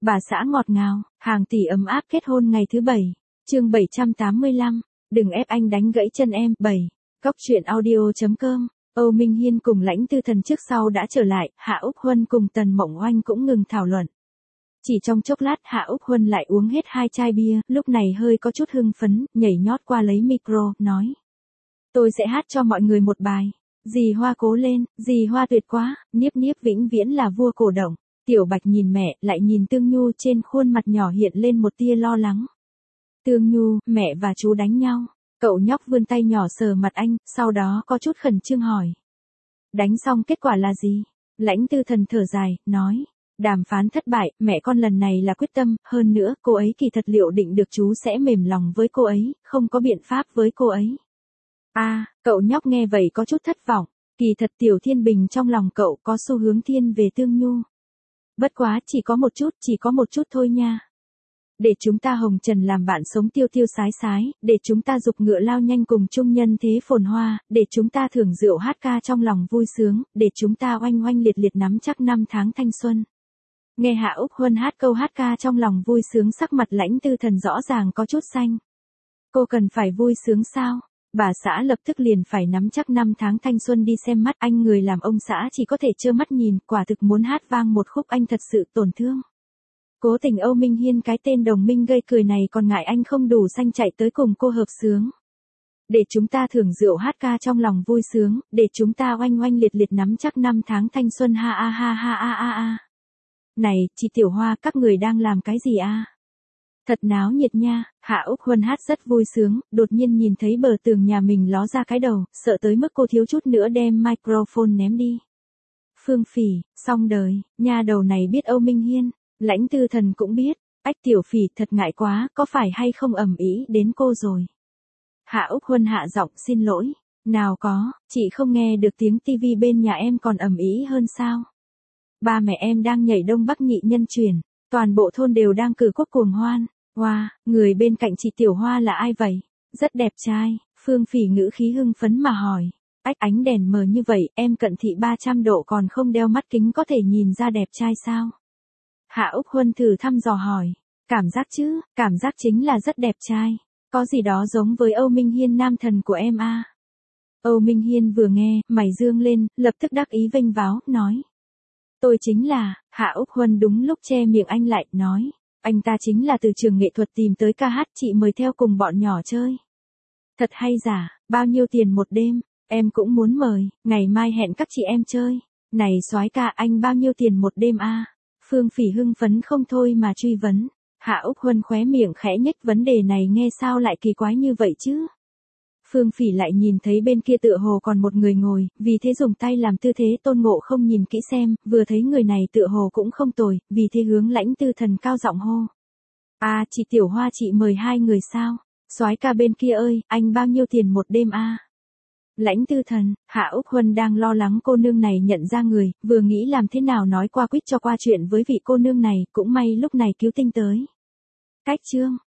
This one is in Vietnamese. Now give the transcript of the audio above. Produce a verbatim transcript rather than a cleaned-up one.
Bà xã ngọt ngào, hàng tỷ ấm áp kết hôn ngày thứ bảy. Chương bảy trăm tám mươi lăm, đừng ép anh đánh gãy chân em. bảy. Góc truyện audio chấm com. Âu Minh Hiên cùng Lãnh Tư Thần trước sau đã trở lại, Hạ Úc Huân cùng Tần Mộng Oanh cũng ngừng thảo luận. Chỉ trong chốc lát Hạ Úc Huân lại uống hết hai chai bia, lúc này hơi có chút hưng phấn, nhảy nhót qua lấy micro, nói. Tôi sẽ hát cho mọi người một bài. Dì Hoa cố lên, dì Hoa tuyệt quá, Niếp Niếp vĩnh viễn là vua cổ động. Tiểu Bạch nhìn mẹ, lại nhìn Tương Nhu, trên khuôn mặt nhỏ hiện lên một tia lo lắng. Tương Nhu, mẹ và chú đánh nhau. Cậu nhóc vươn tay nhỏ sờ mặt anh, sau đó có chút khẩn trương hỏi. Đánh xong kết quả là gì? Lãnh Tư Thần thở dài, nói. Đàm phán thất bại, mẹ con lần này là quyết tâm, hơn nữa, cô ấy kỳ thật liệu định được chú sẽ mềm lòng với cô ấy, không có biện pháp với cô ấy. A, à, cậu nhóc nghe vậy có chút thất vọng, kỳ thật Tiểu Thiên Bình trong lòng cậu có xu hướng thiên về Tương Nhu. Bất quá, chỉ có một chút, chỉ có một chút thôi nha. Để chúng ta hồng trần làm bạn sống tiêu tiêu sái sái, để chúng ta dục ngựa lao nhanh cùng chung nhân thế phồn hoa, để chúng ta thưởng rượu hát ca trong lòng vui sướng, để chúng ta oanh oanh liệt liệt nắm chắc năm tháng thanh xuân. Nghe Hạ Úc Huân hát câu hát ca trong lòng vui sướng, sắc mặt Lãnh Tư Thần rõ ràng có chút xanh. Cô cần phải vui sướng sao? Bà xã lập tức liền phải nắm chắc năm tháng thanh xuân đi xem mắt, anh người làm ông xã chỉ có thể trơ mắt nhìn, quả thực muốn hát vang một khúc, anh thật sự tổn thương. Cố tình Âu Minh Hiên cái tên đồng minh gây cười này còn ngại anh không đủ xanh chạy tới cùng cô hợp sướng. Để chúng ta thưởng rượu hát ca trong lòng vui sướng, để chúng ta oanh oanh liệt liệt nắm chắc năm tháng thanh xuân, ha ha ha ha ha ha ha. Này, chị Tiểu Hoa, các người đang làm cái gì a? Thật náo nhiệt nha. Hạ Úc Huân hát rất vui sướng, đột nhiên nhìn thấy bờ tường nhà mình ló ra cái đầu, sợ tới mức cô thiếu chút nữa đem microphone ném đi. Phương Phỉ, xong đời, nha đầu này biết Âu Minh Hiên. Lãnh Tư Thần cũng biết. Ách Tiểu Phỉ, thật ngại quá, có phải hay không ầm ĩ đến cô rồi? Hạ Úc Huân hạ giọng, xin lỗi. Nào có, chị không nghe được tiếng tivi bên nhà em còn ầm ĩ hơn sao? Ba mẹ em đang nhảy Đông Bắc nhị nhân truyền, toàn bộ thôn đều đang cử quốc cuồng hoan. Wow, người bên cạnh chị Tiểu Hoa là ai vậy? Rất đẹp trai. Phương Phỉ ngữ khí hưng phấn mà hỏi. Ách, ánh đèn mờ như vậy, em cận thị ba trăm độ còn không đeo mắt kính có thể nhìn ra đẹp trai sao? Hạ Úc Huân thử thăm dò hỏi. Cảm giác chứ, cảm giác chính là rất đẹp trai. Có gì đó giống với Âu Minh Hiên nam thần của em a. À? Âu Minh Hiên vừa nghe, mày dương lên, lập tức đắc ý vênh váo, nói. Tôi chính là. Hạ Úc Huân đúng lúc che miệng anh lại, nói. Anh ta chính là từ trường nghệ thuật tìm tới ca hát, chị mời theo cùng bọn nhỏ chơi. Thật hay giả, bao nhiêu tiền một đêm? Em cũng muốn mời, ngày mai hẹn các chị em chơi. Này soái ca, anh bao nhiêu tiền một đêm a? À? Phương Phỉ hưng phấn không thôi mà truy vấn. Hạ Úc Huân khóe miệng khẽ nhếch, vấn đề này nghe sao lại kỳ quái như vậy chứ? Phương Phỉ lại nhìn thấy bên kia tựa hồ còn một người ngồi, vì thế dùng tay làm tư thế Tôn Ngộ Không nhìn kỹ xem, vừa thấy người này tựa hồ cũng không tồi, vì thế hướng Lãnh Tư Thần cao giọng hô. À, chị Tiểu Hoa, chị mời hai người sao? Soái ca bên kia ơi, anh bao nhiêu tiền một đêm a? À? Lãnh Tư Thần, Hạ Úc Huân đang lo lắng cô nương này nhận ra người, vừa nghĩ làm thế nào nói qua quýt cho qua chuyện với vị cô nương này, cũng may lúc này cứu tinh tới. Cách chương.